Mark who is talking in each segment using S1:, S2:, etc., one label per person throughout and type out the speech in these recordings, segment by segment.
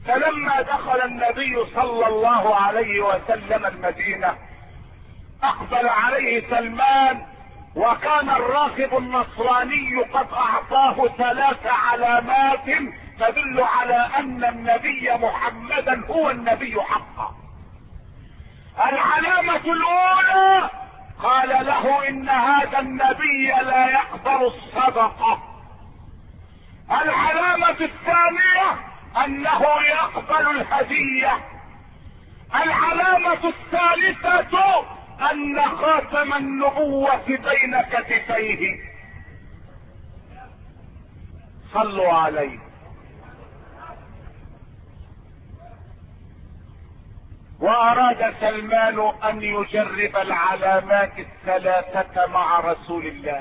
S1: فلما دخل النبي صلى الله عليه وسلم المدينة اقبل عليه سلمان، وكان الراكب النصراني قد اعطاه 3 علامات تدل على ان النبي محمدا هو النبي حقا. العلامة الاولى قال له ان هذا النبي لا يقبل الصدقة. العلامة الثانية انه يقبل الهدية. العلامة الثالثة ان خاتم النبوة بين كتفيه. صلوا عليه. واراد سلمان ان يجرب العلامات الثلاثة مع رسول الله.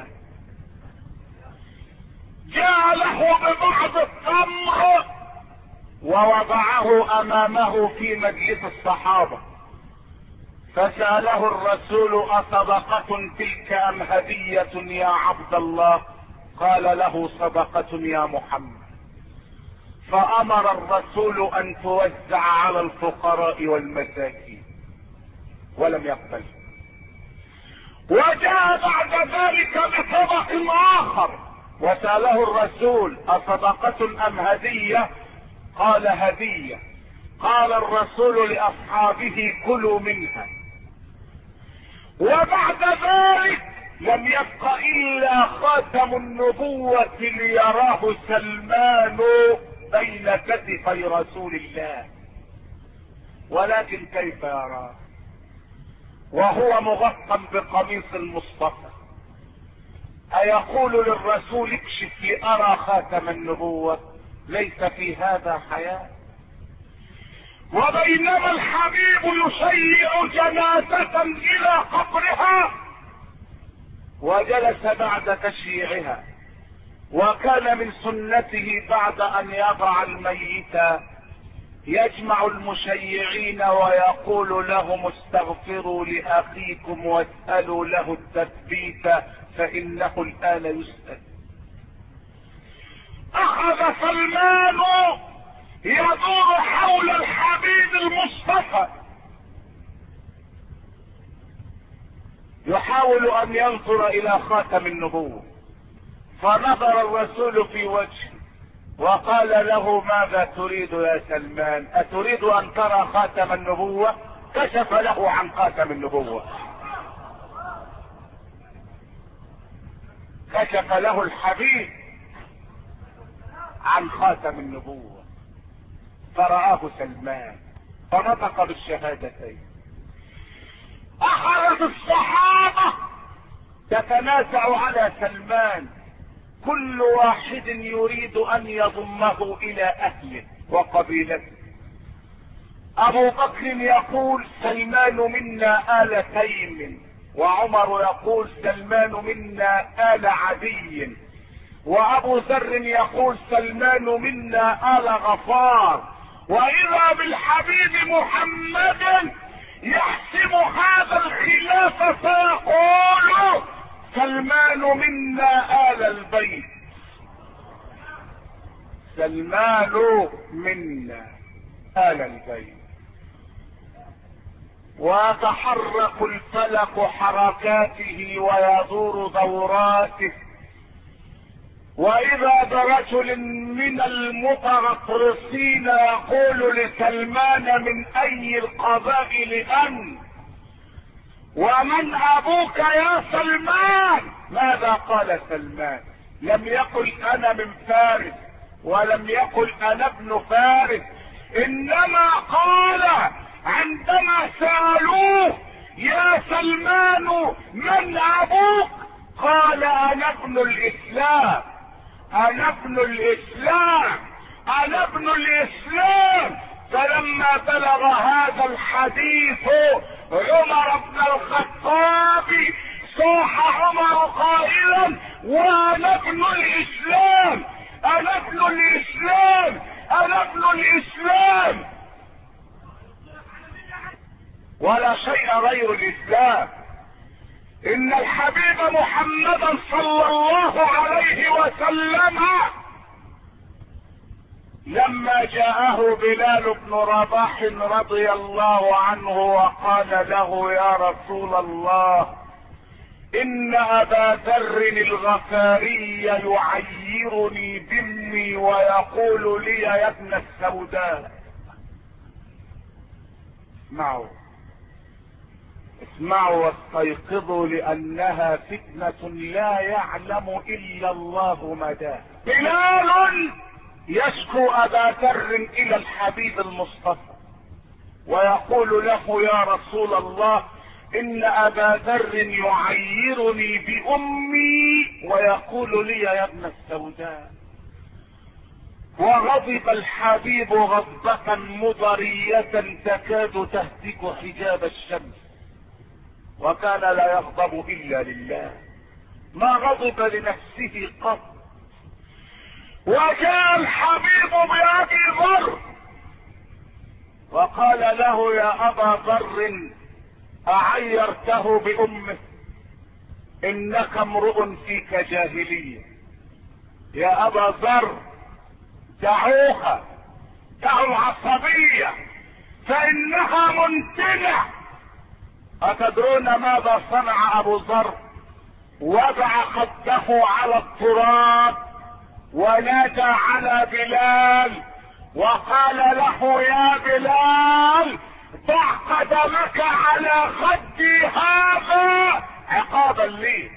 S1: جاء له ببعض التمر ووضعه امامه في مجلس الصحابة، فسأله الرسول اصدقة تلك ام هدية يا عبد الله؟ قال له صدقة يا محمد. فامر الرسول ان توزع على الفقراء والمساكين ولم يقبل. وجاء بعد ذلك بطبق اخر وسأله الرسول اصدقة ام هدية؟ قال هدية. قال الرسول لاصحابه كلوا منها. وبعد ذلك لم يبق الا خاتم النبوة ليراه سلمان بين كتفي رسول الله. ولكن كيف يراه وهو مغطى بقميص المصطفى؟ ايقول للرسول اكشف لارى خاتم النبوة؟ ليس في هذا حياة. وبينما الحبيب يشيع جنازة الى قبرها وجلس بعد تشييعها، وكان من سنته بعد ان يضع الميت يجمع المشيعين ويقول لهم استغفروا لاخيكم واسألوا له التثبيت فانه الان يسأل. اخذ سلمان يدور حول الحبيب المصطفى يحاول ان ينظر الى خاتم النبوة، فنظر الرسول في وجهه وقال له ماذا تريد يا سلمان؟ اتريد ان ترى خاتم النبوة؟ كشف له عن خاتم النبوة، كشف له الحبيب عن خاتم النبوة فرآه سلمان فنطق بالشهادتين. اخذت الصحابة تتنازع على سلمان، كل واحد يريد ان يضمه الى اهله وقبيلته. ابو بكر يقول سلمان منا آل تيم، وعمر يقول سلمان منا آل عدي، وابو ذر يقول سلمان منا آل غفار. واذا بالحبيب محمد يحسم هذا الخلاف فيقول سلمان منا آل البيت، سلمان منا آل البيت. ويتحرك الفلك حركاته ويدور دوراته، واذا برجل من المتغطرسين يقول لسلمان من اي القبائل انت؟ ومن ابوك يا سلمان؟ ماذا قال سلمان؟ لم يقل انا من فارس، ولم يقل انا ابن فارس، انما قال عندما سألوه يا سلمان من ابوك؟ قال انا ابن الاسلام، انا ابن الاسلام، انا ابن الاسلام. فلما بلغ هذا الحديث عمر بن الخطاب صاح عمر قائلا وانا ابن الاسلام، انا ابن الاسلام، انا ابن الاسلام. ولا شيء غير الاسلام. ان الحبيب محمدا صلى الله عليه وسلم لما جاءه بلال بن رباح رضي الله عنه وقال له يا رسول الله ان ابا ذر الغفاري يعيرني دمي ويقول لي يا ابن السوداء. اسمعوا واستيقظوا لانها فتنة لا يعلم الا الله مداها. بلال يشكو ابا ذر الى الحبيب المصطفى ويقول له يا رسول الله ان ابا ذر يعيرني بامي ويقول لي يا ابن السوداء. وغضب الحبيب غضبة مضرية تكاد تهتك حجاب الشمس، وكان لا يغضب الا لله، ما غضب لنفسه قط. وجاء الحبيب بأبي ذر وقال له يا ابا ذر اعيرته بامه انك امرؤ فيك جاهلية. يا ابا ذر دعوها، دعوا العصبية فانها منتنة. اتدرون ماذا صنع ابو ذر؟ وضع خده على التراب ونادى على بلال وقال له يا بلال ضع قدمك على خدي هذا عقابا لي،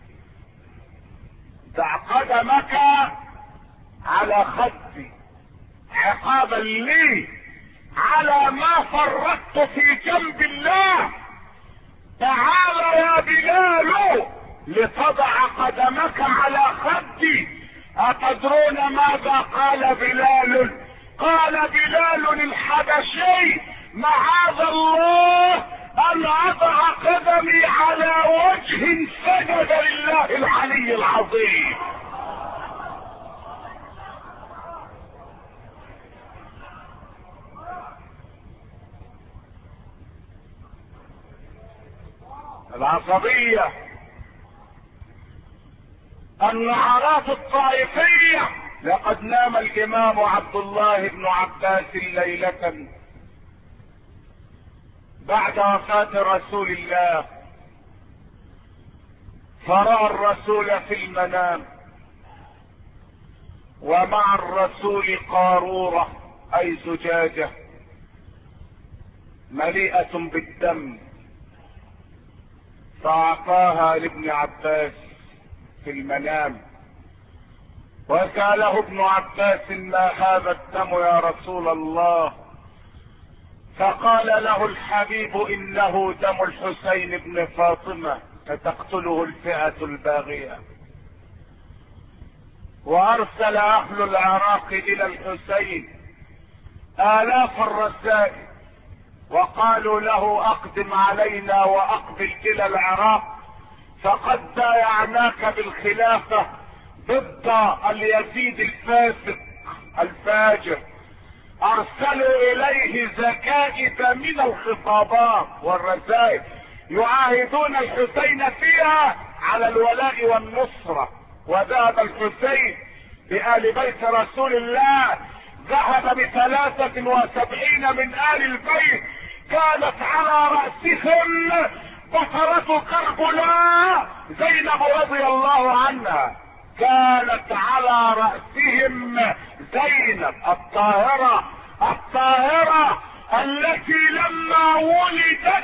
S1: ضع قدمك على خدي عقابا لي على ما فرطت في جنب الله. تعال يا بلال لتضع قدمك على خدي. اتدرون ماذا قال بلال؟ قال بلال الحبشي معاذ الله ان اضع قدمي على وجه سجد لله العلي العظيم. العصبية، النعرات الطائفية. لقد نام الامام عبد الله بن عباس ليلة بعد وفاة رسول الله، فرأى الرسول في المنام ومع الرسول قارورة اي زجاجة مليئة بالدم، فاعطاها لابن عباس في المنام وسأله ابن عباس ما هذا الدم يا رسول الله؟ فقال له الحبيب انه دم الحسين بن فاطمة فتقتله الفئة الباغية. وارسل اهل العراق الى الحسين الاف الرسائل وقالوا له اقدم علينا واقبل الى العراق فقد بايعناك بالخلافة ضد اليزيد الفاسق الفاجر. ارسلوا اليه زكائد من الخطابات والرسائل يعاهدون الحسين فيها على الولاء والنصرة. وذهب الحسين بآل بيت رسول الله، ذهب ب73 من آل البيت كانت على رأسهم بطرة كربلاء زينب رضي الله عنها، كانت على رأسهم زينب الطاهرة التي لما ولدت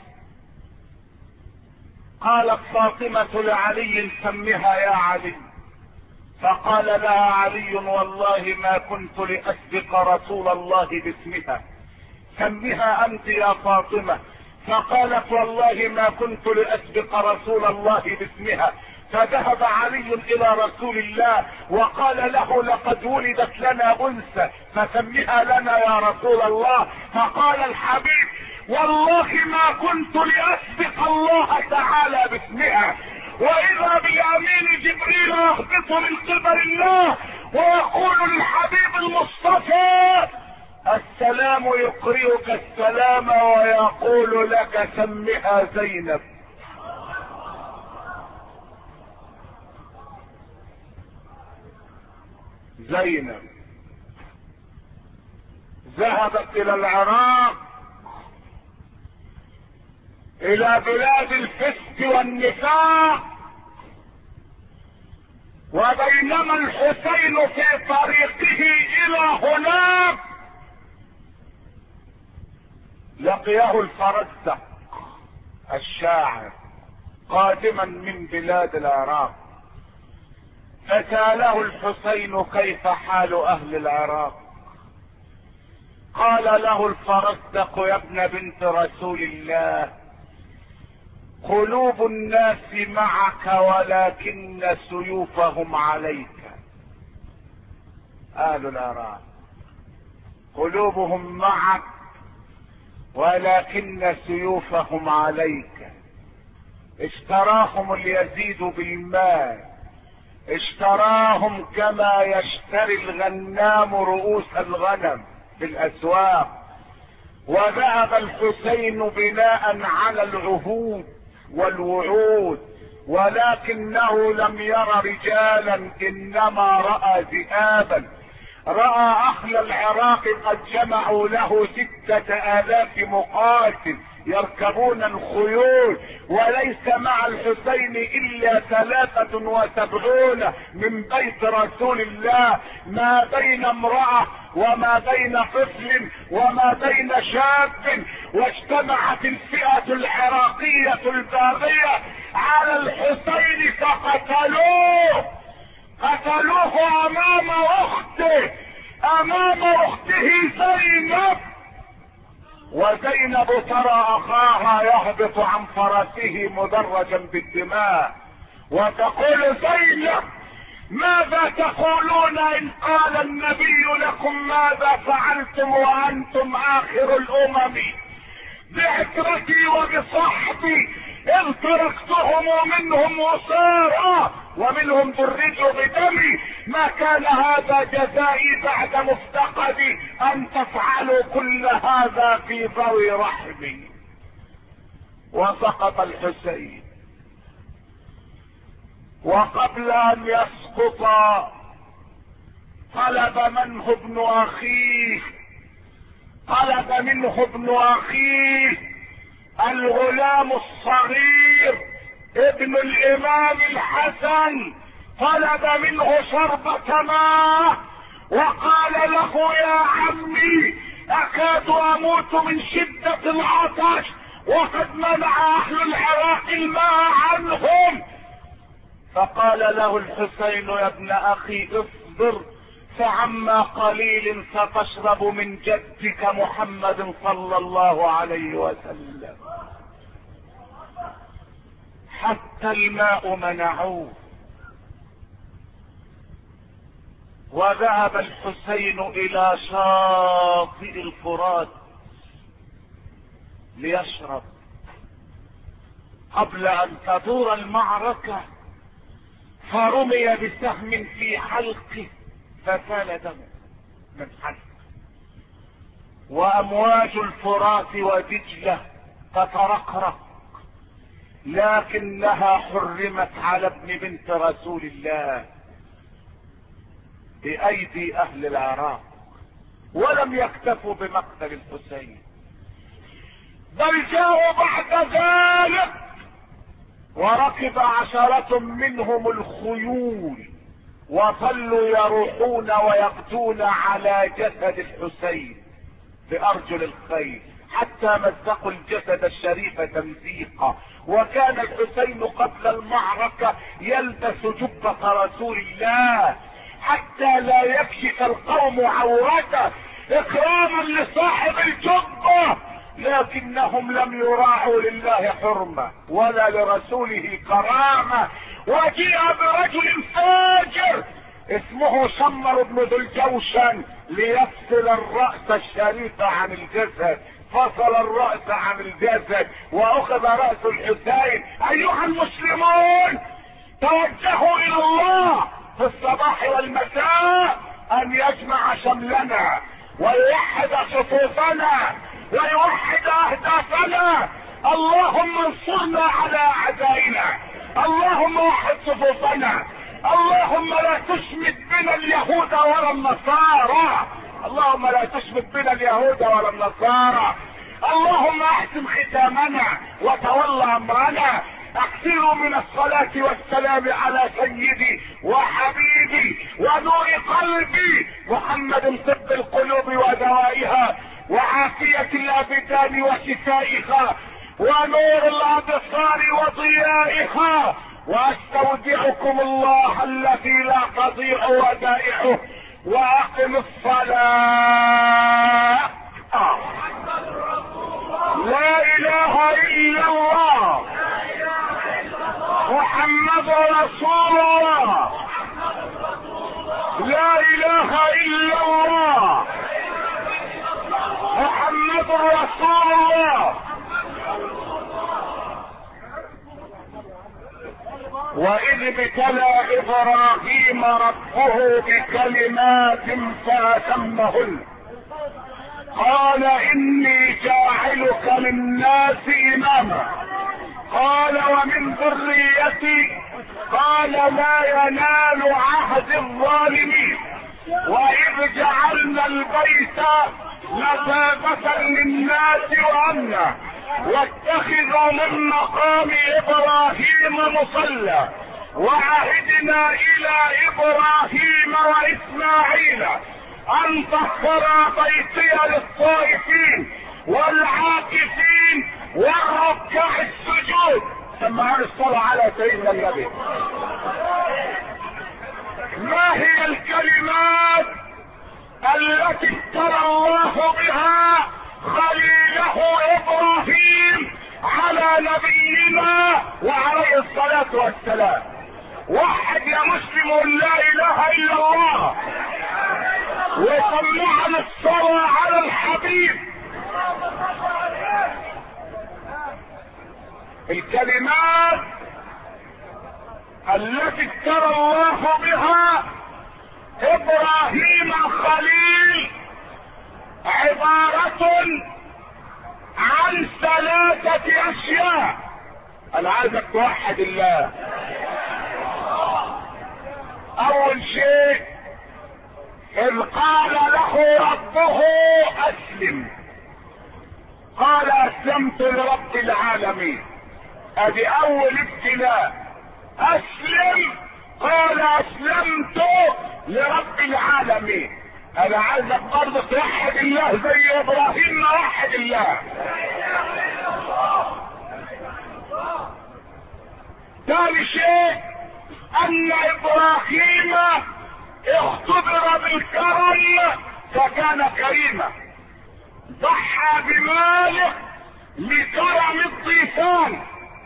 S1: قالت فاطمة لعلي سمها يا علي، فقال لها علي والله ما كنت لأسبق رسول الله باسمها، سمها أنت يا فاطمة. فقالت والله ما كنت لأسبق رسول الله باسمها. فذهب علي الى رسول الله وقال له لقد ولدت لنا انثى فسمها لنا يا رسول الله. فقال الحبيب والله ما كنت لاسبق الله تعالى باسمها، واذا بالامين جبريل يهبط من قبل الله ويقول للحبيب المصطفى السلام يقرئك السلام ويقول لك سمها زينب. زينب ذهبت الى العراق، الى بلاد الفسق والنفاق. وبينما الحسين في طريقه الى هناك لقيه الفرزدق الشاعر قادما من بلاد العراق، فسأله الحسين كيف حال اهل العراق؟ قال له الفرزدق يا ابن بنت رسول الله، قلوب الناس معك ولكن سيوفهم عليك. اهل العراق قلوبهم معك ولكن سيوفهم عليك. اشتراهم اليزيد بالمال، اشتراهم كما يشتري الغنام رؤوس الغنم في الاسواق. وذهب الحسين بناء على العهود والوعود، ولكنه لم ير رجالا انما رأى ذئابا. رأى اهل العراق قد جمعوا له 6000 مقاتل يركبون الخيول، وليس مع الحسين الا 73 من بيت رسول الله، ما بين امرأة وما بين طفل وما بين شاب. واجتمعت الفئة العراقية الباغية على الحسين فقتلوه، قتلوه امام اخته، امام اخته زينب. وزينب ترى اخاها يهبط عن فرسه مدرجا بالدماء، وتقول زينب ماذا تقولون ان قال النبي لكم ماذا فعلتم وانتم اخر الامم؟ بعترتي وبصحبي اذ تركتهم ومنهم وصارا ومنهم درجوا بدمي، ما كان هذا جزائي بعد مفتقدي ان تفعلوا كل هذا في ذوي رحمي. وسقط الحسين، وقبل ان يسقط طلب منه ابن اخيه، الغلام الصغير ابن الامام الحسن، طلب منه شربة ماء وقال له يا عمي اكاد اموت من شدة العطش وقد منع اهل العراق الماء عنهم. فقال له الحسين يا ابن اخي اصبر، فعما قليل ستشرب من جدك محمد صلى الله عليه وسلم. حتى الماء منعوه، وذهب الحسين الى شاطئ الفرات ليشرب. قبل ان تدور المعركة فرمي بسهم في حلقه فسال دمه من حلقه، وامواج الفرات ودجلة تترقرق، لكنها حرمت على ابن بنت رسول الله بايدي اهل العراق. ولم يكتفوا بمقتل الحسين، بل جاءوا بعد ذلك وركب 10 منهم الخيول وظلوا يروحون ويقتون على جسد الحسين بارجل الخيل حتى مزقوا الجسد الشريف تمزيقا. وكان الحسين قبل المعركة يلبس جبة رسول الله حتى لا يكشف القوم عورته اكراما لصاحب الجبة، لكنهم لم يراعوا لله حرمة ولا لرسوله كرامة. وجيء برجل فاجر اسمه شمر بن ذو الجوشن ليفصل الرأس الشريف عن الجسد، فصل الرأس عن الجسد واخذ رأس الحسين. ايها المسلمون توجهوا الى الله في الصباح والمساء ان يجمع شملنا ويوحد صفوفنا ويوحد اهدافنا. اللهم انصرنا على اعدائنا، اللهم وحد صفوفنا، اللهم لا تشمت بنا اليهود ولا النصارى، اللهم لا تشمت بنا اليهود ولا النصارى. اللهم احسن ختامنا وتولى امرنا. اكثروا من الصلاة والسلام على سيدي وحبيبي ونور قلبي محمد، طب القلوب ودوائها وعافية الابدان وشفائها ونور الابصار وضيائها. واستودعكم الله الذي لا تضيع ودائعه. واقم الصلاة. لا اله الا الله محمد رسول الله. لا اله الا الله محمد رسول الله. واذ ابتلى ابراهيم ربه بكلمات فاتمهن قال اني جاعلك للناس اماما قال ومن ذريتي قال لا ينال عهد الظالمين. واذ جعلنا البيت مثابة للناس وامنا واتخذوا من مقام ابراهيم مصلى وعهدنا الى ابراهيم واسماعيل ان طهرا بيتي للطائفين والعاكفين والركع السجود. سمعوا الصلاة على سيدنا النبي. ما هي الكلمات التي ابتلى الله بها خليله ابراهيم على نبينا وعليه الصلاة والسلام؟ وحد يا مسلم لا اله الا الله وسمعنا الصلاة على الحبيب. الكلمات التي ابتلى الله بها ابراهيم الخليل عبارة عن ثلاثة اشياء. انا عايزك توحد الله. اول شيء اذ قال له ربه اسلم قال اسلمت لرب العالمين. ادي اول ابتلاء. اسلم قال اسلمت لرب العالمين. انا عايزك برضه توحد الله زي ابراهيم ما وحد الله. ثاني شيء ان ابراهيم اختبر بالكرم فكان كريما، ضحى بماله لكرم الضيفان.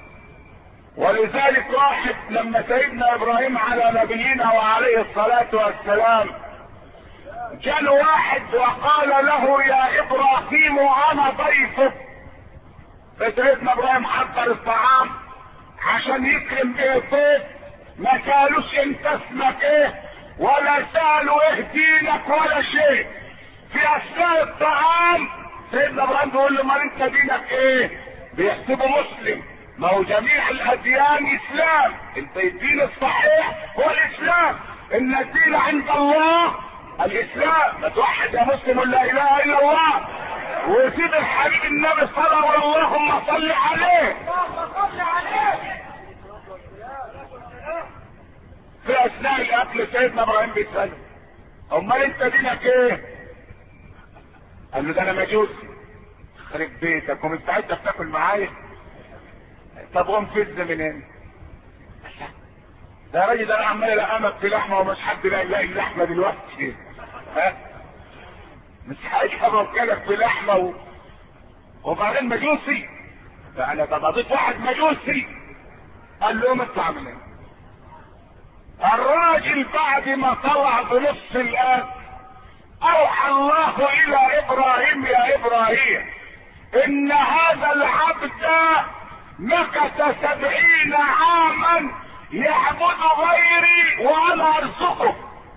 S1: ولذلك واحد لما سيدنا ابراهيم على نبينا وعليه الصلاة والسلام جاء واحد وقال له يا ابراهيم انا ضيفك، فسيدنا ابراهيم حضر الطعام عشان يكرم به الضيف. ما سالوش انت اسمك ايه ولا سالوا ايه دينك ولا شيء. في اثناء الطعام سيدنا ابراهيم بيقول له ما انت دينك ايه؟ بيحسبه مسلم. ما هو جميع الاديان اسلام. انت الدين الصحيح هو الاسلام. ان الدين عند الله الاسلام. ما توحد يا مسلم لا اله الا الله وسيد الحبيب النبي صلى الله عليه وسلم. اللهم صل عليه. في اثناء الاكل سيدنا ابراهيم بيسأله امال انت دينك ايه؟ قال له ده انا مجوسي. خرب بيتك ومستعد تاكل معايا؟ طب قوم فز من هنا. ده راجل ده انا عمال القمك في لحمه ومش حد يلاقي اللحمه دلوقتي. ها مش هيكلك في لحمه وبعدين مجوسي. فانا بضيف واحد مجوسي. قال له اطلع من هنا. الراجل بعد ما طلع بنص الآن اوحى الله الى ابراهيم يا ابراهيم ان هذا العبد مكث 70 عاما يعبد غيري وانا ارزقه،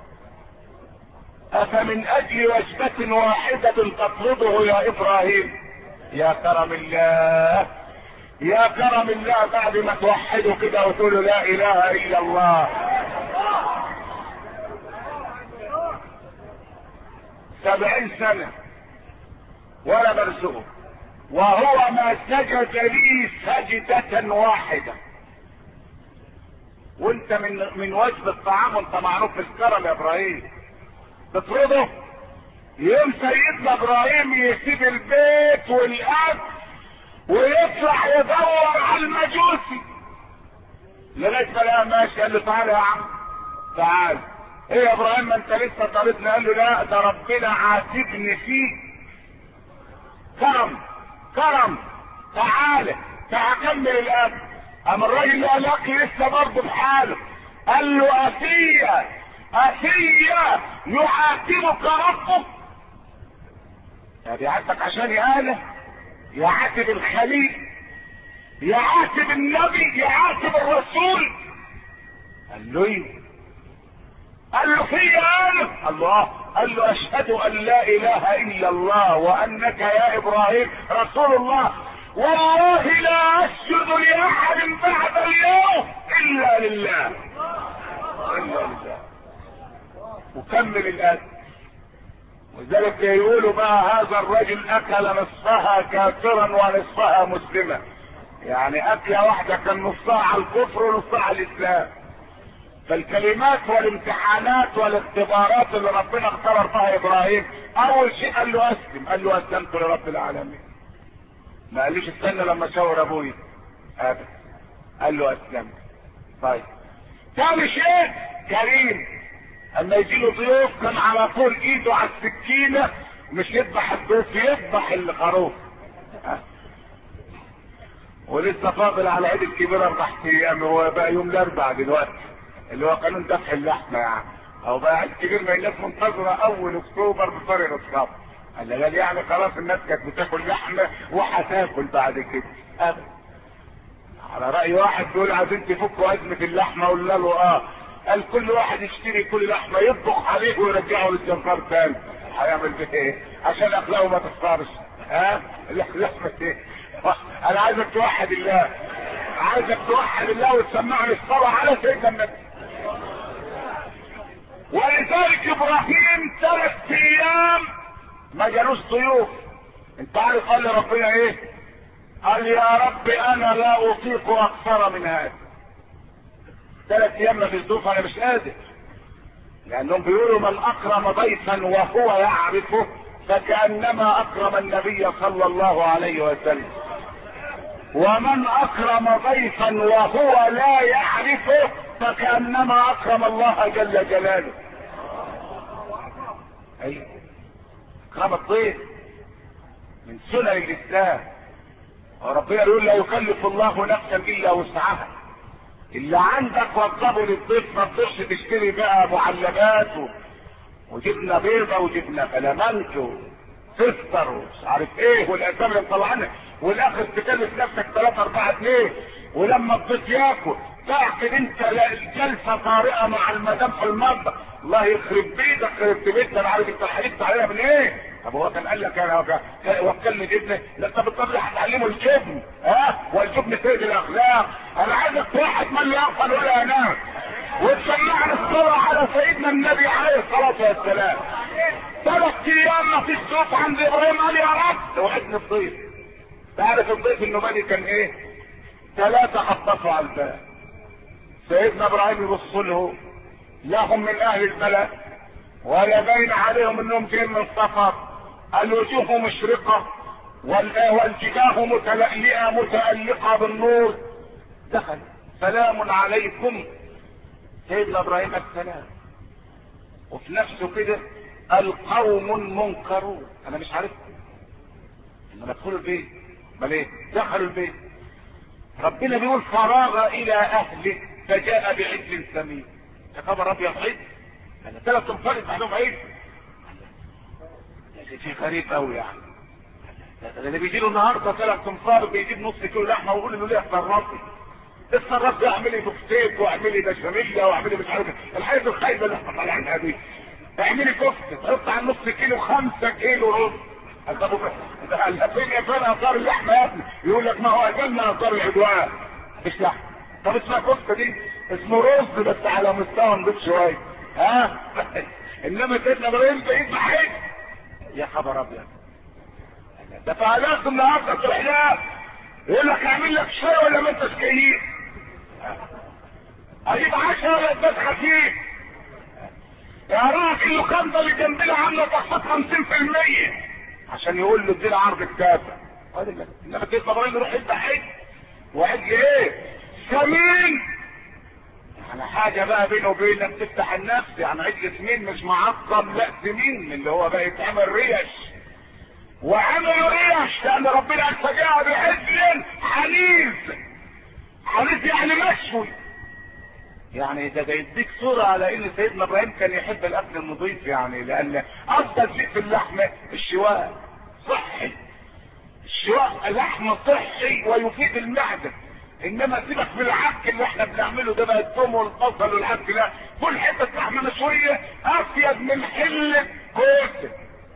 S1: افمن اجل وجبة واحدة تطلبه يا ابراهيم؟ يا كرم الله يا كرم الله. بعد ما توحدوا كده وتقولوا لا اله الا الله. 70 سنة ولا مرزوق، وهو ما سجد لي سجدة واحدة. وانت من وجب الطعام وانت معروف بالكرم يا ابراهيم تطرده. يوم سيدنا ابراهيم يسيب البيت والاكل ويطلع يدور على المجوسي لغايه ما لقى ماشي. قال له تعالى يا عم تعال. ايه يا ابراهيم ما انت لسه طالبني؟ قال له لا، ده ربنا عاتبني فيك كرم تعالى كمل الاكل. اما الراجل قال الاكل لسه برضه بحاله. قال له افيا يعاتبك ربك؟ بيعاتبك عشان يعاتب الخليل، يعاتب النبي، يعاتب الرسول. قال له ايه؟ قال له فيا الله. قال له اشهد ان لا اله الا الله وانك يا ابراهيم رسول الله، والله لا اسجد لاحد بعد اليوم الا لله. وكمل الاكل. وذلك يقولوا بقى هذا الرجل اكل نصفها كافرا ونصفها مسلما، يعني اكله واحده كان نصها على الكفر ونصها على الاسلام. فالكلمات والامتحانات والاختبارات اللي ربنا اختبر فيها ابراهيم، اول شيء قال له اسلم. قال له اسلمت لرب العالمين. ما قاليش استنى لما شاور ابوي ابدا، قال له اسلمت. طيب ثاني شيء كريم، اما يجي له ضيوف كان على طول ايده على السكينه، مش يذبح الضيف، يذبح الخروف. ولسه فاضل على عيد الكبير 4 ايام، هو بقى يوم الاربعاء دلوقتي اللي هو قانون ذبح اللحمه يعني، او بقى عيد كبير ما الناس منتظره اول اكتوبر بفارغ الصبر. قال يعني خلاص الناس كانت بتاكل لحمه وهتاكل بعد كده. على راي واحد بيقول عايزين تفكوا ازمه اللحمه، قلنا له قال كل واحد يشتري كل لحمه يطبخ عليه ويرجعه للجنفار تاني. هيعمل بيه ايه عشان اخلاقه ما تخسرش؟ لحمه ايه؟ انا عايزك توحد الله، عايزك توحد الله وتسمعني الصلاه على سيدنا النبي. ولذلك ابراهيم 3 ايام ما جالوش ضيوف. انت عارف قال لربنا ايه؟ قال يا رب انا لا اطيق اكثر من هذا. 3 ايام ما فيش ضيوف، انا مش قادر. لانهم بيقولوا من اكرم ضيفا وهو يعرفه فكانما اكرم النبي صلى الله عليه وسلم، ومن اكرم ضيفا وهو لا يعرفه فكانما اكرم الله جل جلاله. اي اكرام الضيف من سنن الاسلام. وربنا يقول لا يكلف الله نفسا الا وسعها. اللي عندك وضبه للضيف، ما تقدرش تشتري بقى معلبات وجبنه بيضه وجبنه فلامنك وتفطر ومش عارف ايه والاسامي اللي مطلعينها، والاخر تكلف نفسك 3-4 جنيه. ولما الضيف ياكل تعقد انت جلسه طارئه مع المدام في المطبخ، الله يخرب بيتك خربت بيتنا، انا عارف انت حلفت عليها من ايه؟ طب هو كان قال لك انا وكلني جبنه؟ لا طب الطفل هتعلمه الجبن، والجبن سيد الاخلاق. انا عايزك واحد من لا يغفل ولا ينام وتسمعنا الصلاه على سيدنا النبي عليه الصلاه والسلام. 3 ايام ما فيش صوت عند ابراهيم. قال يا رب توحدني الضيف. تعرف الضيف النبي كان ايه؟ 3 خطفوا على الباب. سيدنا ابراهيم يبص له، لا هم من اهل البلد ولا باين عليهم انهم جايين من السفر، الوجوه مشرقه والجباه متلألئه متألقه بالنور. دخل سلام عليكم. سيدنا ابراهيم السلام، وفي نفسه كده القوم منكرون، انا مش عارفكم. لما دخلوا البيت امال ايه؟ دخلوا البيت، ربنا بيقول فراغ الى اهله فجاء بعجل سمين. يا خبر ابيض، عيد؟ انا 3 انفار بعدهم عيد؟ شيء غريب قوي يعني. اللي بيجي له النهارده 3 انفار بيجيب نص كيلو لحمه ويقول له ليه اتصرفي؟ اتصرفي اعملي بفتيك واعملي بشاميل واعملي مش عارف الحاجات الخايبه اللي احنا طالعينها دي. اعملي كفته تحط على نص كيلو 5 كيلو رز. فين يا فين اثار اللحمه يا ابني؟ يقول لك ما هو اكلنا اثار العدوان مش لحمه. طب اسمها كفته دي؟ اسمه رز بس على مستوى نضيف شويه. انما سيدنا ابراهيم بعيد بحيث يا خبر ابيض، ده فعلات النهارده في الحلال يقول لك اعمل لك شاي ولا ما انتش كيف، اجيب 10 ولا بس خفيف، يا راجل اللوكاندا اللي جنبنا عامله تخفيض 50% عشان يقول له ادينا عرض الكافه. انما كده ابراهيم يروح يذبح حج، وحج ايه؟ سمين، يعني حاجه بقى بينه وبينك تفتح النفس، يعني عجل سمين مش معقم، لا سمين اللي هو بقى يتعمل ريش، وعملوا ريش لان ربنا استجاب بعجل حنيذ. حنيذ يعني مشوي، يعني ده يديك صورة على ان سيدنا ابراهيم كان يحب الاكل النظيف، يعني لان افضل شيء في اللحمة الشواء، صحي، الشواء لحم صحي ويفيد المعدة. انما سيبك من العك اللي احنا بنعمله ده بقى، الثوم والبصل والعك، لا، كل حتة لحمة مشوية افيد من حلة كوسة.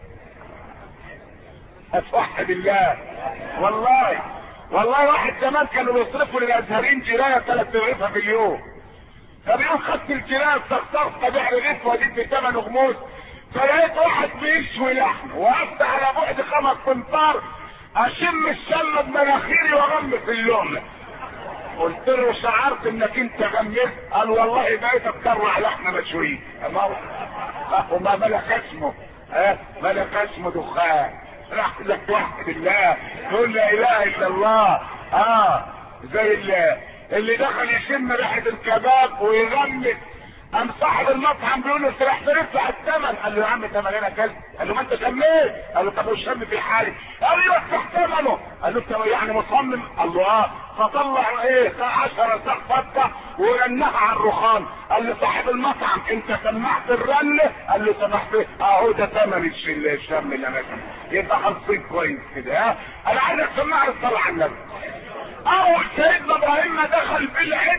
S1: اتوحد الله، والله واحد زمان كانوا بيصرفوا للازهرين جراية 3 رغيفة في اليوم، فبيقول خدت الجراية استخسرت بيع رغيف واديت بثمن غموس، فلقيت واحد بيشوي لحم، وقفت على بعد 5 امتار اشم الشم بمناخيري واغمس اللقمة. قلت له شعرت انك انت غمست؟ قال والله بقيت اتكرع لحمة مشوية. وما ملك اسمه، ملك اسمه دخان. راح لك توحد الله، تقول لا اله الا الله. زي اللي دخل يشم ريحه الكباب ويغمس، قام صاحب المطعم بيقول له راح تدفع الثمن، قال له يا عم ثمن انا كلت، قال له ما انت شميت، قال له طب والشم في حالي، قال له يدفع ثمنه، قال له انت يعني مصمم، قال له فطلع 10 ساق فضه ورنها على الرخام، قال له صاحب المطعم انت سمعت الرنه؟ قال له سمحت اهو ده ثمن الشم اللي انا شميته. يبقى خلصين كويس كده. انا عايزك تسمعني الصلاه على النبي. اول سيدنا ابراهيم ما دخل بالعجل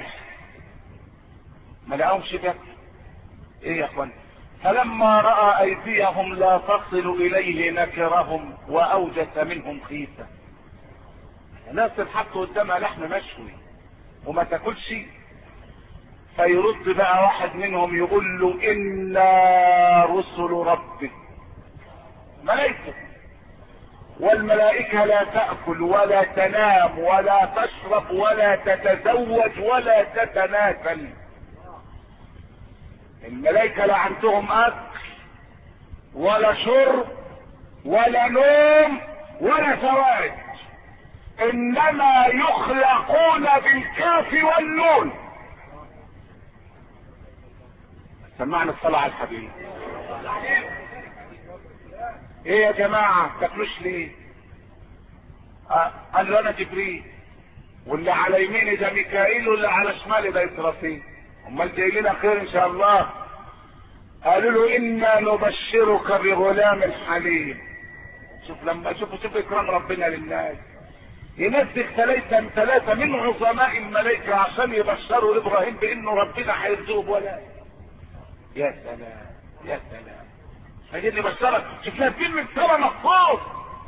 S1: ما لقاهمش بياكل، ايه يا اخوان؟ فلما راى ايديهم لا تصل اليه نكرهم واوجس منهم خيفه. ناس تتحط قدامها لحم مشوي وما تاكلش، فيرد بقى واحد منهم يقول له انا رسل ربك، ملائكه، والملائكة لا تأكل ولا تنام ولا تشرب ولا تتزوج ولا تتناسل. الملائكة لا عندهم أكل ولا شرب ولا نوم ولا زواج، إنما يخلقون بالكاف والنون. سمعنا الصلاة على الحبيب. ايه يا جماعة تاكلوش ليه؟ قال له انا جبريل، واللي على يميني ده ميكائيل واللي على شمالي ده اسرافيل، امال جاي لنا خير ان شاء الله. قالوا له انا نبشرك بغلام حليم. شوف اكرام ربنا للناس، ينزل 3 من عظماء الملائكة عشان يبشروا ابراهيم بانه ربنا هيرزقه بولاد. يا سلام يا سلام، فجيني بشرك، شفنا فيلم من سنة مخصوص.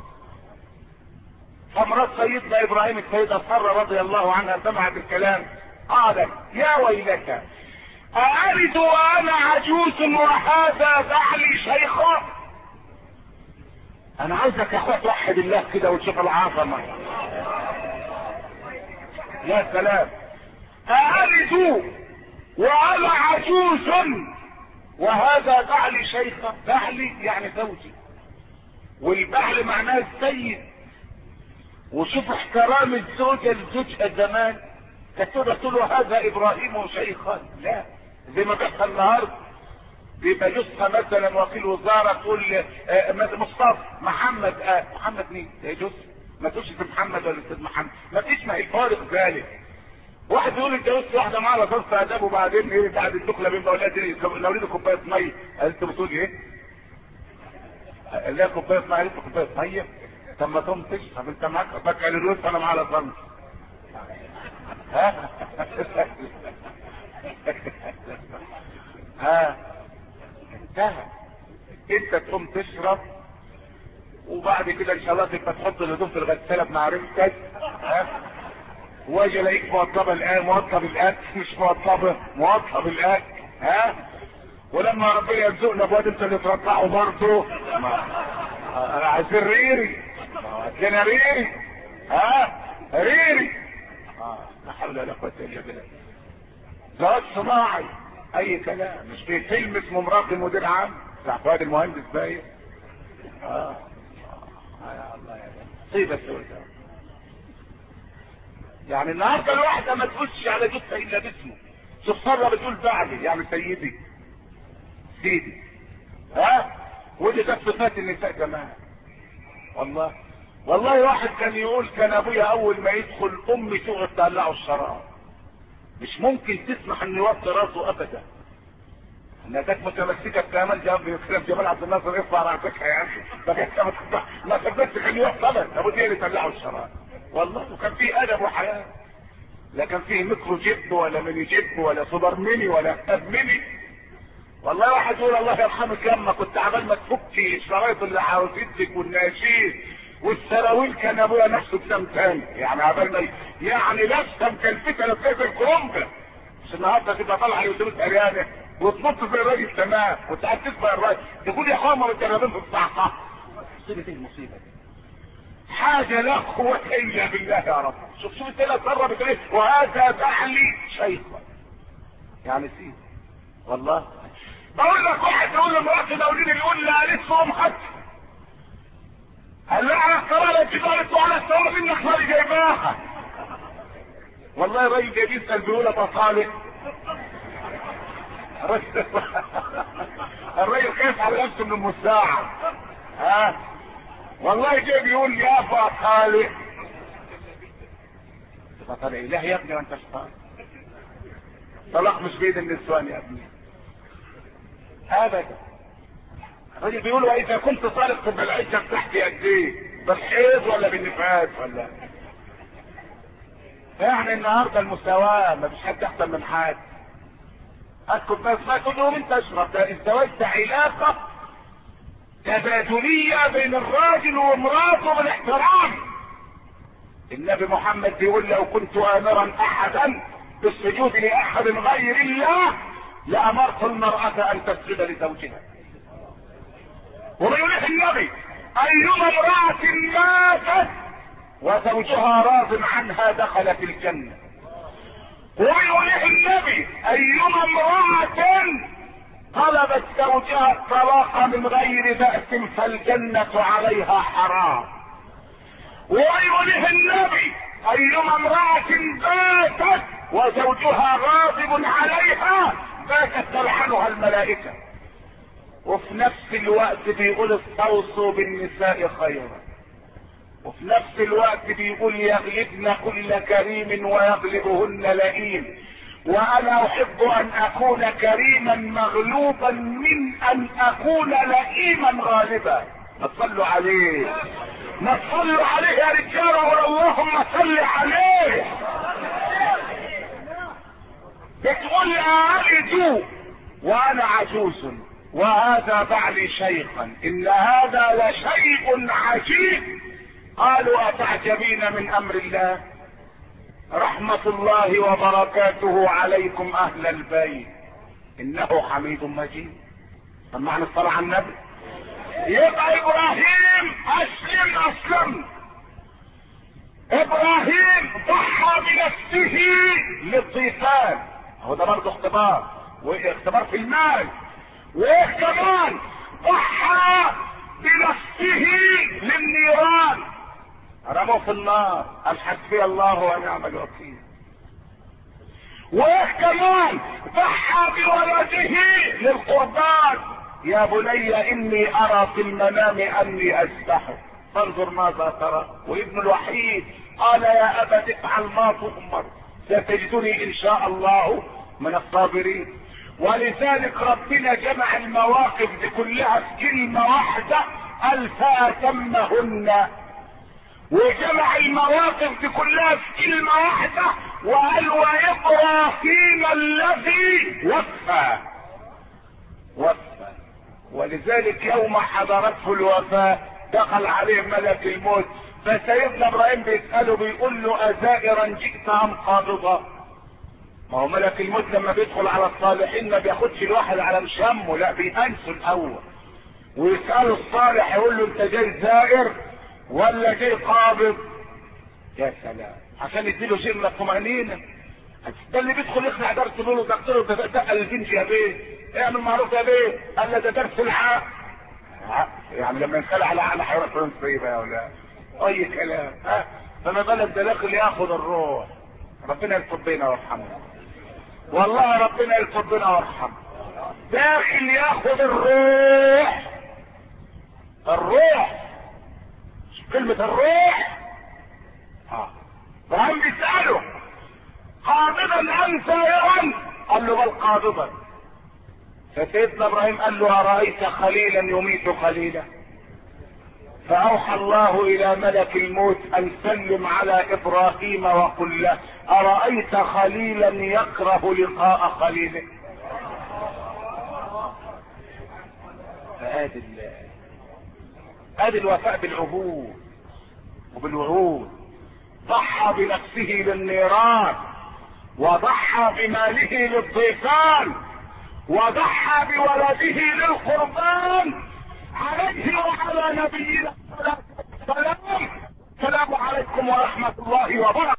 S1: فمرات سيدنا ابراهيم السيدة سارة رضي الله عنها سمعت الكلام، قالت يا ويلك أألد وأنا عجوز وهذا بعلي شيخا؟ أنا عايزك يا أخوة توحد الله كده وتشوف العظمة. يا سلام، أألد وأنا عجوز وهذا بعلي شيخا. بعلي يعني زوجي، والبعل معناه السيد. وشوف احترام الزوجة لزوجها زمان، كانت تقول له هذا ابراهيم شيخا، لا زي ما بيحصل النهارده، بيبقى جوزها مثلا وكيل وزاره تقول مصطفى محمد، محمد مين؟ يا جوز ما تقولش في محمد ولا استاذ محمد، ما فيش، ما هي الفارق ذلك. واحد يقول اتجوزت واحده معاها لصف اداب، وبعدين ايه بعد الدخله بين اولادي لو لي كوبايه ميه، انت بتقول ايه؟ لا كوبايه ميه، لسه كوبايه ميه، طب ما تقوم تشرب انت معاك بكالوريوس انا معاها لصف. انتهى. انت تقوم تشرب وبعد كده ان شاء الله تبقى تحط الهدوم في الغساله بمعرفتك، واجي الاقيك موضبه الان، موضب الاكل، مش موضب الاكل، ولما ربنا يرزقنا بواد انت اللي ترضعه برضه. انا عايز ريري، هاتلنا ريري، ها ريري. لا حول ولا قوة الا بالله. زواج صناعي اي كلام. مش في فيلم اسمه مرات المدير عام بتاع فؤاد المهندس باين؟ يا الله يا مصيبة السوداء. يعني النهارده الواحدة ما تقولش على جثة الا باسمه. شوف مرة بتقول بعلي يعني سيدي سيدي، ها؟ ودي كانت صفات النساء كمان. والله واحد كان يقول كان ابويا اول ما يدخل امي تقعد تقلعه الشراب، مش ممكن تسمح انه يوطي راسه ابدا. انها كانت متمسكه بكمال جمال عبد الناصر ارفع راسك يا اخي، ما صدقت كان يوطي ابدا. ابو اللي تقلعه الشراب والله. وكان فيه ادب وحياه، لا كان فيه ميكرو جيب ولا ميني جيب ولا سوبر ميني ولا كتاب ميني. والله واحد يقول الله يرحمك لما كنت عبال ما تفكي الشرايط اللي حاوزتك والناشيد والسراويل كان ابويا نفسه بسام تاني. يعني عبال ما يعني لسه مكلفتها لفيت الكرومبه. مش النهارده تبقى طالعه يوتيوب اريانه وتنط زي الراجل تمام وانت قاعد تسمع الراجل تقول يا اخوان متجربين في الصحه. مصيبه ايه المصيبه دي؟ حاجه لا قوه الا بالله يا رب. شوف انت لا تقرب ايه وهذا تعلي شيطان يعني سيدي. والله بقول لك واحد يقول لمراته دولين يقول لها لسه ام حد قال لها قرار الجبال وعلى الثواب انك مالي جايباها. والله الراجل جاي يسال بيقول ابو صالح الراجل خايف على نفسه من المساعد. ها والله جاي بيقول لي يا ابو صالح. ابو صالح لا يا ابني وانت شطان. طلاق مش بيد النسوان يا ابني ابدا. الراجل بيقول واذا كنت طالق تبقى العيشه بتاعتي قد ايه؟ بالحيض ولا بالنفاس ولا؟ يعني النهارده المساواه ما فيش حد احسن من حد. اسكت بس ما تقولهم انت اشرب. ده الزواج ده علاقه تبادليه بين الراجل ومراته بالاحترام. النبي محمد بيقول لو كنت امرا احدا بالسجود لاحد غير الله لامرت المراه ان تسجد لزوجها. وبيقول النبي ايما امراه ماتت وزوجها راض عنها دخلت الجنه. ويقول النبي ايما امراه طلبت زوجها الطلاق من غير بأس فالجنة عليها حرام. ويقول النبي ايما امرأة باتت وزوجها غاضب عليها باتت تلعنها الملائكة. وفي نفس الوقت بيقول استوصوا بالنساء خيرا. وفي نفس الوقت بيقول يغلبن كل كريم ويغلبهن لئيم. وانا احب ان اكون كريما مغلوبا من ان اكون لئيما غالبا. ما تصلوا عليه، ما تصلوا عليه يا رجاله اللهم صل عليه. بتقول أعرض وانا عجوز وهذا بعلي شيخا ان هذا لشيء عجيب. قالوا اتعجبين من امر الله؟ رحمة الله وبركاته عليكم اهل البيت انه حميد مجيد. سمعنا الصلاة على النبي. يبقى ابراهيم اسلم. ابراهيم ضحى بنفسه للضيفان. هو ده برضه اختبار، واختبار في المال. وايه كمان؟ ضحى بنفسه للنيران. رموا في النار قال حسبي الله ونعم الوكيل. وايه كمان؟ ضحى بولده للقربان. يا بني اني ارى في المنام اني اذبحك فانظر ماذا ترى. وابن الوحيد قال يا ابت افعل ما تؤمر ستجدني ان شاء الله من الصابرين. ولذلك ربنا جمع المواقف دي كلها في كلمة واحدة قال فأتمهن. وجمع المواقف دي كلها في كلمة واحدة وقال وإبراهيم الذي وفى. ولذلك يوم حضرته الوفاة دخل عليه ملك الموت فسيدنا ابراهيم بيسأله بيقول له أزائرا جئت أم قابضا؟ ما هو ملك الموت لما بيدخل على الصالحين ما بياخدش الواحد على مشامه، لا بيأنسوا الأول ويسأله الصالح يقول له انت جاي زائر ولا جاي قابض؟ يا سلام، عشان يديله شيء من الطمأنينة. ده اللي بيدخل يقنع درس يقول له دكتور ده دق البنج يا بيه، اعمل معروف يا بيه، قال له ده درس العقل. يعني لما ينخلع على عقل هيروح فين مصيبه يا ولاد؟ اي كلام. فما بالك ده داخل ياخد الروح. ربنا يلطف بينا ويرحمنا، والله ربنا يلطف بينا ويرحمنا. داخل ياخد الروح. الروح كلمة الروح. فهم بيسأله قابضا ام سائرا؟ قال له بل قابضا. فسيدنا ابراهيم قال له ارايت خليلا يميت خليلا؟ فاوحى الله الى ملك الموت ان سلم على ابراهيم وقل له ارايت خليلا يكره لقاء خليله. ادي الوفاء بالعهود وبالوعود. ضحى بنفسه للنيران، وضحى بماله للضيفان، وضحى بولده للقربان. عليه وعلى نبينا السلام. السلام عليكم ورحمة الله وبركاته.